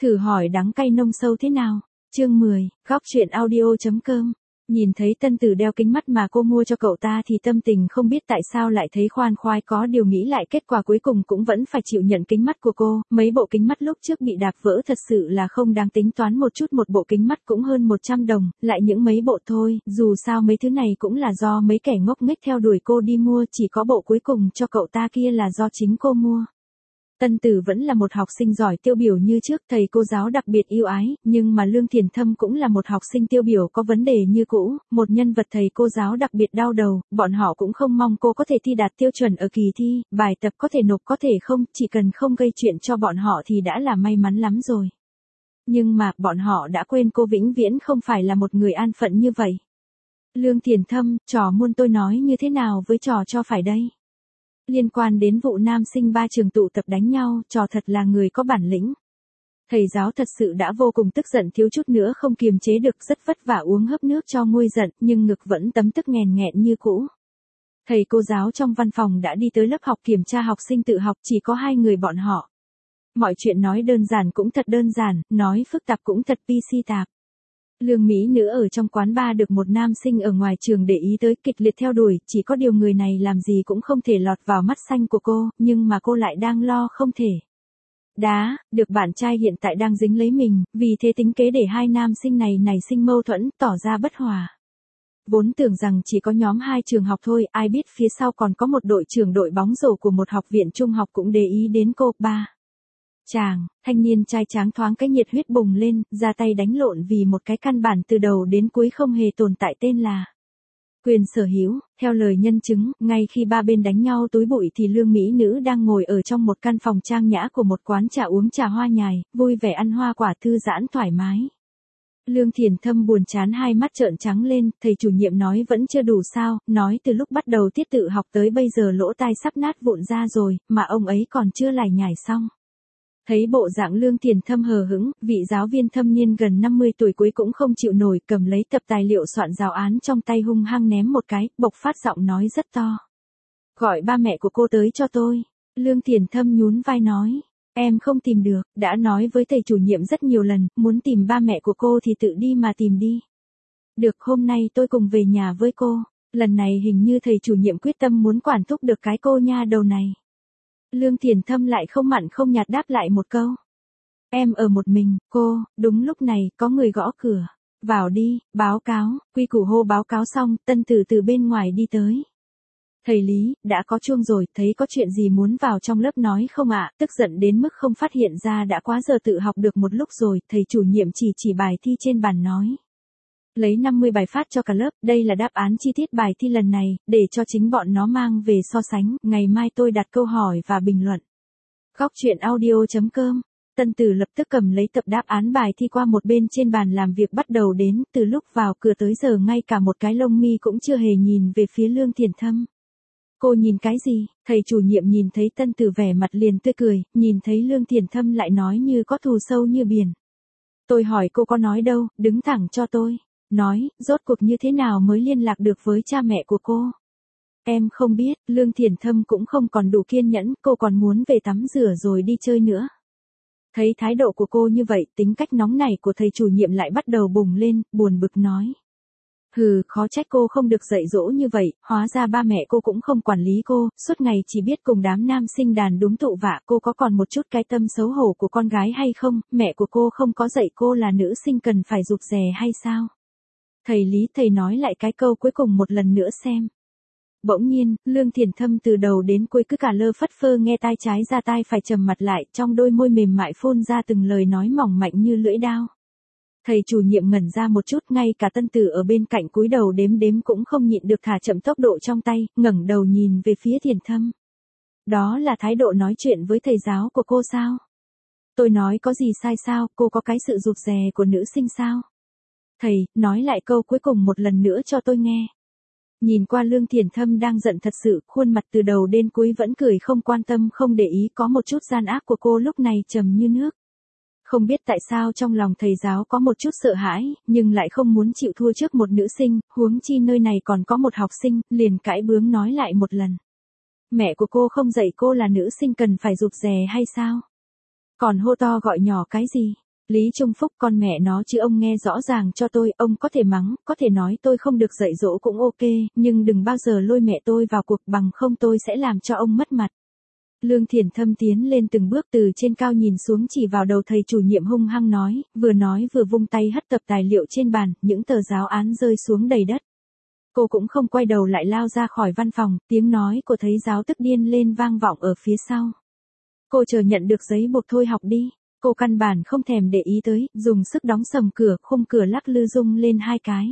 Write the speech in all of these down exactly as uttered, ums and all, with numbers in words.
Thử hỏi đắng cay nông sâu thế nào? Chương mười, góc truyện audio.com. Nhìn thấy Tân Tử đeo kính mắt mà cô mua cho cậu ta thì tâm tình không biết tại sao lại thấy khoan khoái, có điều nghĩ lại kết quả cuối cùng cũng vẫn phải chịu nhận kính mắt của cô. Mấy bộ kính mắt lúc trước bị đạp vỡ thật sự là không đáng tính toán, một chút một bộ kính mắt cũng hơn một trăm đồng, lại những mấy bộ thôi, dù sao mấy thứ này cũng là do mấy kẻ ngốc nghếch theo đuổi cô đi mua, chỉ có bộ cuối cùng cho cậu ta kia là do chính cô mua. Tân Tử vẫn là một học sinh giỏi tiêu biểu như trước, thầy cô giáo đặc biệt yêu ái, nhưng mà Lương Thiền Thâm cũng là một học sinh tiêu biểu có vấn đề như cũ, một nhân vật thầy cô giáo đặc biệt đau đầu, bọn họ cũng không mong cô có thể thi đạt tiêu chuẩn ở kỳ thi, bài tập có thể nộp có thể không, chỉ cần không gây chuyện cho bọn họ thì đã là may mắn lắm rồi. Nhưng mà, bọn họ đã quên cô vĩnh viễn không phải là một người an phận như vậy. Lương Thiền Thâm, trò muôn tôi nói như thế nào với trò cho phải đây? Liên quan đến vụ nam sinh ba trường tụ tập đánh nhau, trò thật là người có bản lĩnh. Thầy giáo thật sự đã vô cùng tức giận, thiếu chút nữa không kiềm chế được, rất vất vả uống hớp nước cho nguôi giận, nhưng ngực vẫn tấm tức nghèn nghẹn như cũ. Thầy cô giáo trong văn phòng đã đi tới lớp học kiểm tra học sinh tự học, chỉ có hai người bọn họ. Mọi chuyện nói đơn giản cũng thật đơn giản, nói phức tạp cũng thật pê xê tạp. Lương mỹ nữ ở trong quán bar được một nam sinh ở ngoài trường để ý tới, kịch liệt theo đuổi, chỉ có điều người này làm gì cũng không thể lọt vào mắt xanh của cô, nhưng mà cô lại đang lo không thể. Đá, được bạn trai hiện tại đang dính lấy mình, vì thế tính kế để hai nam sinh này nảy sinh mâu thuẫn, tỏ ra bất hòa. Vốn tưởng rằng chỉ có nhóm hai trường học thôi, ai biết phía sau còn có một đội trưởng đội bóng rổ của một học viện trung học cũng để ý đến cô. Ba. Chàng, thanh niên trai tráng thoáng cái nhiệt huyết bùng lên, ra tay đánh lộn vì một cái căn bản từ đầu đến cuối không hề tồn tại tên là quyền sở hữu. Theo lời nhân chứng, ngay khi ba bên đánh nhau túi bụi thì Lương mỹ nữ đang ngồi ở trong một căn phòng trang nhã của một quán trà uống trà hoa nhài, vui vẻ ăn hoa quả, thư giãn thoải mái. Lương Thiền Thâm buồn chán, hai mắt trợn trắng lên, thầy chủ nhiệm nói vẫn chưa đủ sao, nói từ lúc bắt đầu tiết tự học tới bây giờ lỗ tai sắp nát vụn ra rồi, mà ông ấy còn chưa lải nhải xong. Thấy bộ dạng Lương Thiền Thâm hờ hững, vị giáo viên thâm niên gần năm mươi tuổi cuối cũng không chịu nổi, cầm lấy tập tài liệu soạn giáo án trong tay hung hăng ném một cái, bộc phát giọng nói rất to. Gọi ba mẹ của cô tới cho tôi. Lương Thiền Thâm nhún vai nói. Em không tìm được, đã nói với thầy chủ nhiệm rất nhiều lần, muốn tìm ba mẹ của cô thì tự đi mà tìm đi. Được, hôm nay tôi cùng về nhà với cô. Lần này hình như thầy chủ nhiệm quyết tâm muốn quản thúc được cái cô nha đầu này. Lương Thiền Thâm lại không mặn không nhạt đáp lại một câu. Em ở một mình, cô. Đúng lúc này, có người gõ cửa. Vào đi, báo cáo. Quy củ hô báo cáo xong, Tân Tử từ bên ngoài đi tới. Thầy Lý, đã có chuông rồi, thấy có chuyện gì muốn vào trong lớp nói không ạ? Tức giận đến mức không phát hiện ra đã quá giờ tự học được một lúc rồi, thầy chủ nhiệm chỉ chỉ bài thi trên bàn nói. Lấy năm mươi bài phát cho cả lớp, đây là đáp án chi tiết bài thi lần này, để cho chính bọn nó mang về so sánh, ngày mai tôi đặt câu hỏi và bình luận. Góc truyện audio.com. Tân Tử lập tức cầm lấy tập đáp án bài thi qua một bên trên bàn làm việc, bắt đầu đến, từ lúc vào cửa tới giờ ngay cả một cái lông mi cũng chưa hề nhìn về phía Lương Thiền Thâm. Cô nhìn cái gì? Thầy chủ nhiệm nhìn thấy Tân Tử vẻ mặt liền tươi cười, nhìn thấy Lương Thiền Thâm lại nói như có thù sâu như biển. Tôi hỏi cô có nói đâu, đứng thẳng cho tôi. Nói, rốt cuộc như thế nào mới liên lạc được với cha mẹ của cô? Em không biết, Lương Thiền Thâm cũng không còn đủ kiên nhẫn, cô còn muốn về tắm rửa rồi đi chơi nữa. Thấy thái độ của cô như vậy, tính cách nóng nảy của thầy chủ nhiệm lại bắt đầu bùng lên, buồn bực nói. Hừ, khó trách cô không được dạy dỗ như vậy, hóa ra ba mẹ cô cũng không quản lý cô, suốt ngày chỉ biết cùng đám nam sinh đàn đúng tụ vạ, cô có còn một chút cái tâm xấu hổ của con gái hay không? Mẹ của cô không có dạy cô là nữ sinh cần phải rụt rè hay sao? Thầy Lý, thầy nói lại cái câu cuối cùng một lần nữa xem. Bỗng nhiên, Lương Thiền Thâm từ đầu đến cuối cứ cả lơ phất phơ, nghe tai trái ra tai phải trầm mặt lại, trong đôi môi mềm mại phun ra từng lời nói mỏng mạnh như lưỡi đao. Thầy chủ nhiệm ngẩn ra một chút, ngay cả Tân Tử ở bên cạnh cúi đầu đếm đếm cũng không nhịn được thả chậm tốc độ trong tay, ngẩng đầu nhìn về phía Thiền Thâm. Đó là thái độ nói chuyện với thầy giáo của cô sao? Tôi nói có gì sai sao, cô có cái sự rụt rè của nữ sinh sao? Thầy, nói lại câu cuối cùng một lần nữa cho tôi nghe. Nhìn qua Lương Thiền Thâm đang giận thật sự, khuôn mặt từ đầu đến cuối vẫn cười không quan tâm không để ý, có một chút gian ác của cô lúc này trầm như nước. Không biết tại sao trong lòng thầy giáo có một chút sợ hãi, nhưng lại không muốn chịu thua trước một nữ sinh, huống chi nơi này còn có một học sinh, liền cãi bướng nói lại một lần. Mẹ của cô không dạy cô là nữ sinh cần phải rụt rè hay sao? Còn hô to gọi nhỏ cái gì? Lý Trung Phúc con mẹ nó chứ ông nghe rõ ràng cho tôi, ông có thể mắng, có thể nói tôi không được dạy dỗ cũng ok, nhưng đừng bao giờ lôi mẹ tôi vào cuộc bằng không tôi sẽ làm cho ông mất mặt. Lương Thiển Thâm tiến lên từng bước từ trên cao nhìn xuống chỉ vào đầu thầy chủ nhiệm hung hăng nói, vừa nói vừa vung tay hất tập tài liệu trên bàn, những tờ giáo án rơi xuống đầy đất. Cô cũng không quay đầu lại lao ra khỏi văn phòng, tiếng nói của thầy giáo tức điên lên vang vọng ở phía sau. Cô chờ nhận được giấy buộc thôi học đi. Cô căn bản không thèm để ý tới, dùng sức đóng sầm cửa, khung cửa lắc lư rung lên hai cái.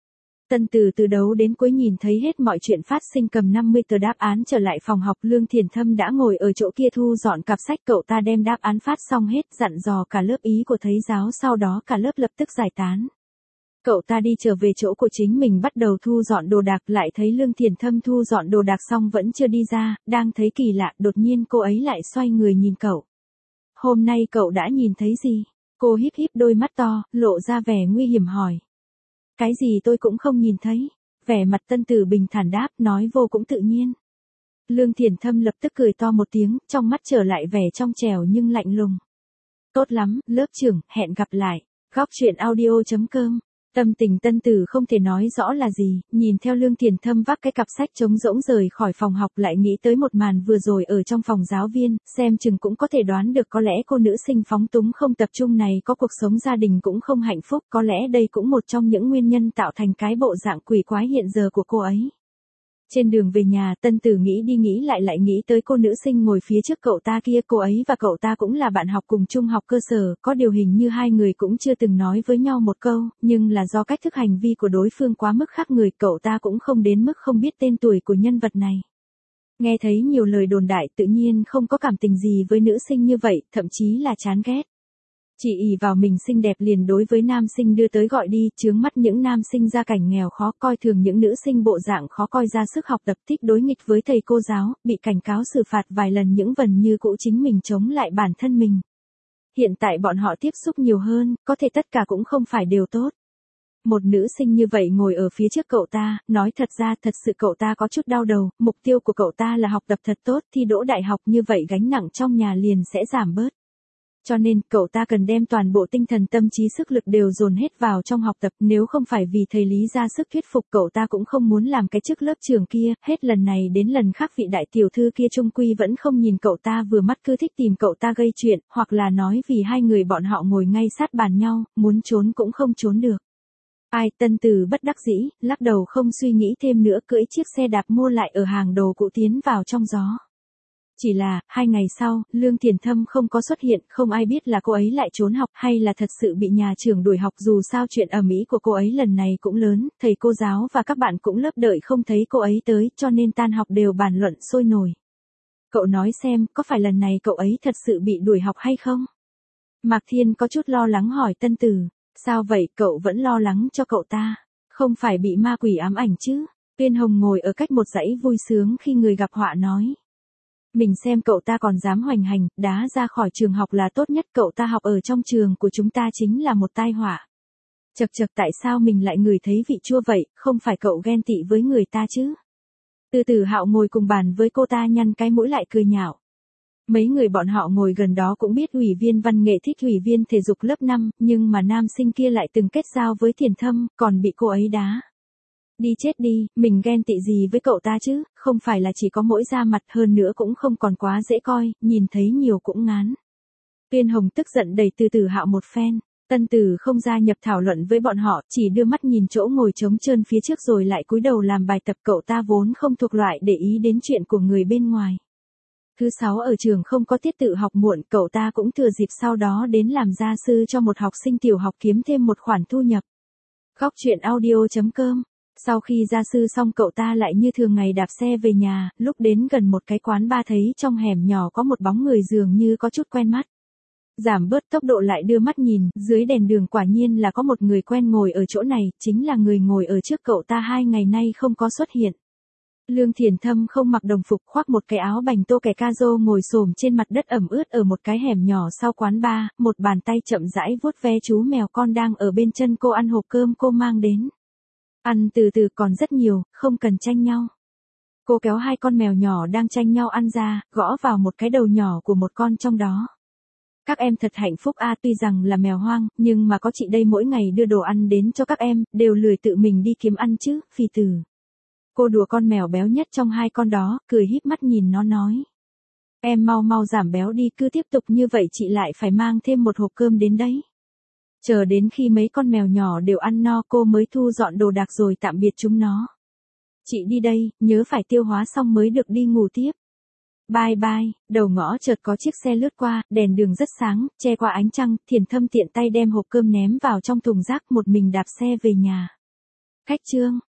Tân Từ từ đầu đến cuối nhìn thấy hết mọi chuyện phát sinh, cầm năm mươi tờ đáp án trở lại phòng học. Lương Thiển Thâm đã ngồi ở chỗ kia thu dọn cặp sách, cậu ta đem đáp án phát xong hết, dặn dò cả lớp ý của thầy giáo, sau đó cả lớp lập tức giải tán. Cậu ta đi trở về chỗ của chính mình bắt đầu thu dọn đồ đạc, lại thấy Lương Thiển Thâm thu dọn đồ đạc xong vẫn chưa đi ra, đang thấy kỳ lạ, đột nhiên cô ấy lại xoay người nhìn cậu. Hôm nay cậu đã nhìn thấy gì? Cô híp híp đôi mắt to, lộ ra vẻ nguy hiểm hỏi. Cái gì tôi cũng không nhìn thấy. Vẻ mặt Tân Tử bình thản đáp, nói vô cũng tự nhiên. Lương Thiển Thâm lập tức cười to một tiếng, trong mắt trở lại vẻ trong trẻo nhưng lạnh lùng. Tốt lắm, lớp trưởng, hẹn gặp lại. Góc truyện audio chấm com. Tâm tình Tân Tử không thể nói rõ là gì, nhìn theo Lương Thiển Thâm vác cái cặp sách trống rỗng rời khỏi phòng học, lại nghĩ tới một màn vừa rồi ở trong phòng giáo viên, xem chừng cũng có thể đoán được có lẽ cô nữ sinh phóng túng không tập trung này có cuộc sống gia đình cũng không hạnh phúc, có lẽ đây cũng một trong những nguyên nhân tạo thành cái bộ dạng quỷ quái hiện giờ của cô ấy. Trên đường về nhà, Tân Tử nghĩ đi nghĩ lại lại nghĩ tới cô nữ sinh ngồi phía trước cậu ta kia, cô ấy và cậu ta cũng là bạn học cùng trung học cơ sở, có điều hình như hai người cũng chưa từng nói với nhau một câu, nhưng là do cách thức hành vi của đối phương quá mức khác người, cậu ta cũng không đến mức không biết tên tuổi của nhân vật này. Nghe thấy nhiều lời đồn đại, tự nhiên không có cảm tình gì với nữ sinh như vậy, thậm chí là chán ghét. Chỉ ỷ vào mình xinh đẹp liền đối với nam sinh đưa tới gọi đi, chướng mắt những nam sinh gia cảnh nghèo khó, coi thường những nữ sinh bộ dạng khó coi, ra sức học tập, thích đối nghịch với thầy cô giáo, bị cảnh cáo xử phạt vài lần những vần như cũ chính mình chống lại bản thân mình. Hiện tại bọn họ tiếp xúc nhiều hơn, có thể tất cả cũng không phải đều tốt. Một nữ sinh như vậy ngồi ở phía trước cậu ta, nói thật ra thật sự cậu ta có chút đau đầu, mục tiêu của cậu ta là học tập thật tốt, thi đỗ đại học, như vậy gánh nặng trong nhà liền sẽ giảm bớt. Cho nên, cậu ta cần đem toàn bộ tinh thần tâm trí sức lực đều dồn hết vào trong học tập, nếu không phải vì thầy Lý ra sức thuyết phục, cậu ta cũng không muốn làm cái chức lớp trưởng kia, hết lần này đến lần khác vị đại tiểu thư kia trung quy vẫn không nhìn cậu ta vừa mắt, cứ thích tìm cậu ta gây chuyện, hoặc là nói vì hai người bọn họ ngồi ngay sát bàn nhau, muốn trốn cũng không trốn được. Ai, Tân Từ bất đắc dĩ, lắc đầu không suy nghĩ thêm nữa, cưỡi chiếc xe đạp mua lại ở hàng đồ cũ tiến vào trong gió. Chỉ là, hai ngày sau, Lương Thiển Thâm không có xuất hiện, không ai biết là cô ấy lại trốn học hay là thật sự bị nhà trường đuổi học, dù sao chuyện ầm ĩ của cô ấy lần này cũng lớn, thầy cô giáo và các bạn cũng lớp đợi không thấy cô ấy tới, cho nên tan học đều bàn luận sôi nổi. Cậu nói xem, có phải lần này cậu ấy thật sự bị đuổi học hay không? Mạc Thiên có chút lo lắng hỏi Tân Tử, sao vậy, cậu vẫn lo lắng cho cậu ta? Không phải bị ma quỷ ám ảnh chứ? Tuyên Hồng ngồi ở cách một dãy vui sướng khi người gặp họa nói. Mình xem cậu ta còn dám hoành hành, đá ra khỏi trường học là tốt nhất, cậu ta học ở trong trường của chúng ta chính là một tai họa. Chật chật, tại sao mình lại ngửi thấy vị chua vậy, không phải cậu ghen tị với người ta chứ? Từ Từ Hạo ngồi cùng bàn với cô ta nhăn cái mũi lại cười nhạo. Mấy người bọn họ ngồi gần đó cũng biết ủy viên văn nghệ thích ủy viên thể dục lớp năm, nhưng mà nam sinh kia lại từng kết giao với Thiển Thâm, còn bị cô ấy đá. Đi chết đi, mình ghen tị gì với cậu ta chứ, không phải là chỉ có mỗi da mặt, hơn nữa cũng không còn quá dễ coi, nhìn thấy nhiều cũng ngán. Tuyên Hồng tức giận đẩy Từ Từ Hạo một phen, Tân Tử không gia nhập thảo luận với bọn họ, chỉ đưa mắt nhìn chỗ ngồi trống trơn phía trước rồi lại cúi đầu làm bài tập, cậu ta vốn không thuộc loại để ý đến chuyện của người bên ngoài. Thứ sáu ở trường không có tiết tự học muộn, cậu ta cũng thừa dịp sau đó đến làm gia sư cho một học sinh tiểu học kiếm thêm một khoản thu nhập. Góc truyện audio chấm com. Sau khi gia sư xong cậu ta lại như thường ngày đạp xe về nhà, lúc đến gần một cái quán bar thấy trong hẻm nhỏ có một bóng người dường như có chút quen mắt. Giảm bớt tốc độ lại đưa mắt nhìn, dưới đèn đường quả nhiên là có một người quen ngồi ở chỗ này, chính là người ngồi ở trước cậu ta hai ngày nay không có xuất hiện. Lương Thiển Thâm không mặc đồng phục, khoác một cái áo bành tô kẻ ca rô, ngồi xổm trên mặt đất ẩm ướt ở một cái hẻm nhỏ sau quán bar, một bàn tay chậm rãi vuốt ve chú mèo con đang ở bên chân cô ăn hộp cơm cô mang đến. Ăn từ từ, còn rất nhiều, không cần tranh nhau. Cô kéo hai con mèo nhỏ đang tranh nhau ăn ra, gõ vào một cái đầu nhỏ của một con trong đó. Các em thật hạnh phúc a, tuy rằng là mèo hoang, nhưng mà có chị đây mỗi ngày đưa đồ ăn đến cho các em, đều lười tự mình đi kiếm ăn chứ, Phi Tử. Cô đùa con mèo béo nhất trong hai con đó, cười híp mắt nhìn nó nói. Em mau mau giảm béo đi, cứ tiếp tục như vậy chị lại phải mang thêm một hộp cơm đến đấy. Chờ đến khi mấy con mèo nhỏ đều ăn no cô mới thu dọn đồ đạc rồi tạm biệt chúng nó. Chị đi đây, nhớ phải tiêu hóa xong mới được đi ngủ tiếp. Bye bye, đầu ngõ chợt có chiếc xe lướt qua, đèn đường rất sáng, che qua ánh trăng, Thiền Thâm tiện tay đem hộp cơm ném vào trong thùng rác một mình đạp xe về nhà. Khách chương.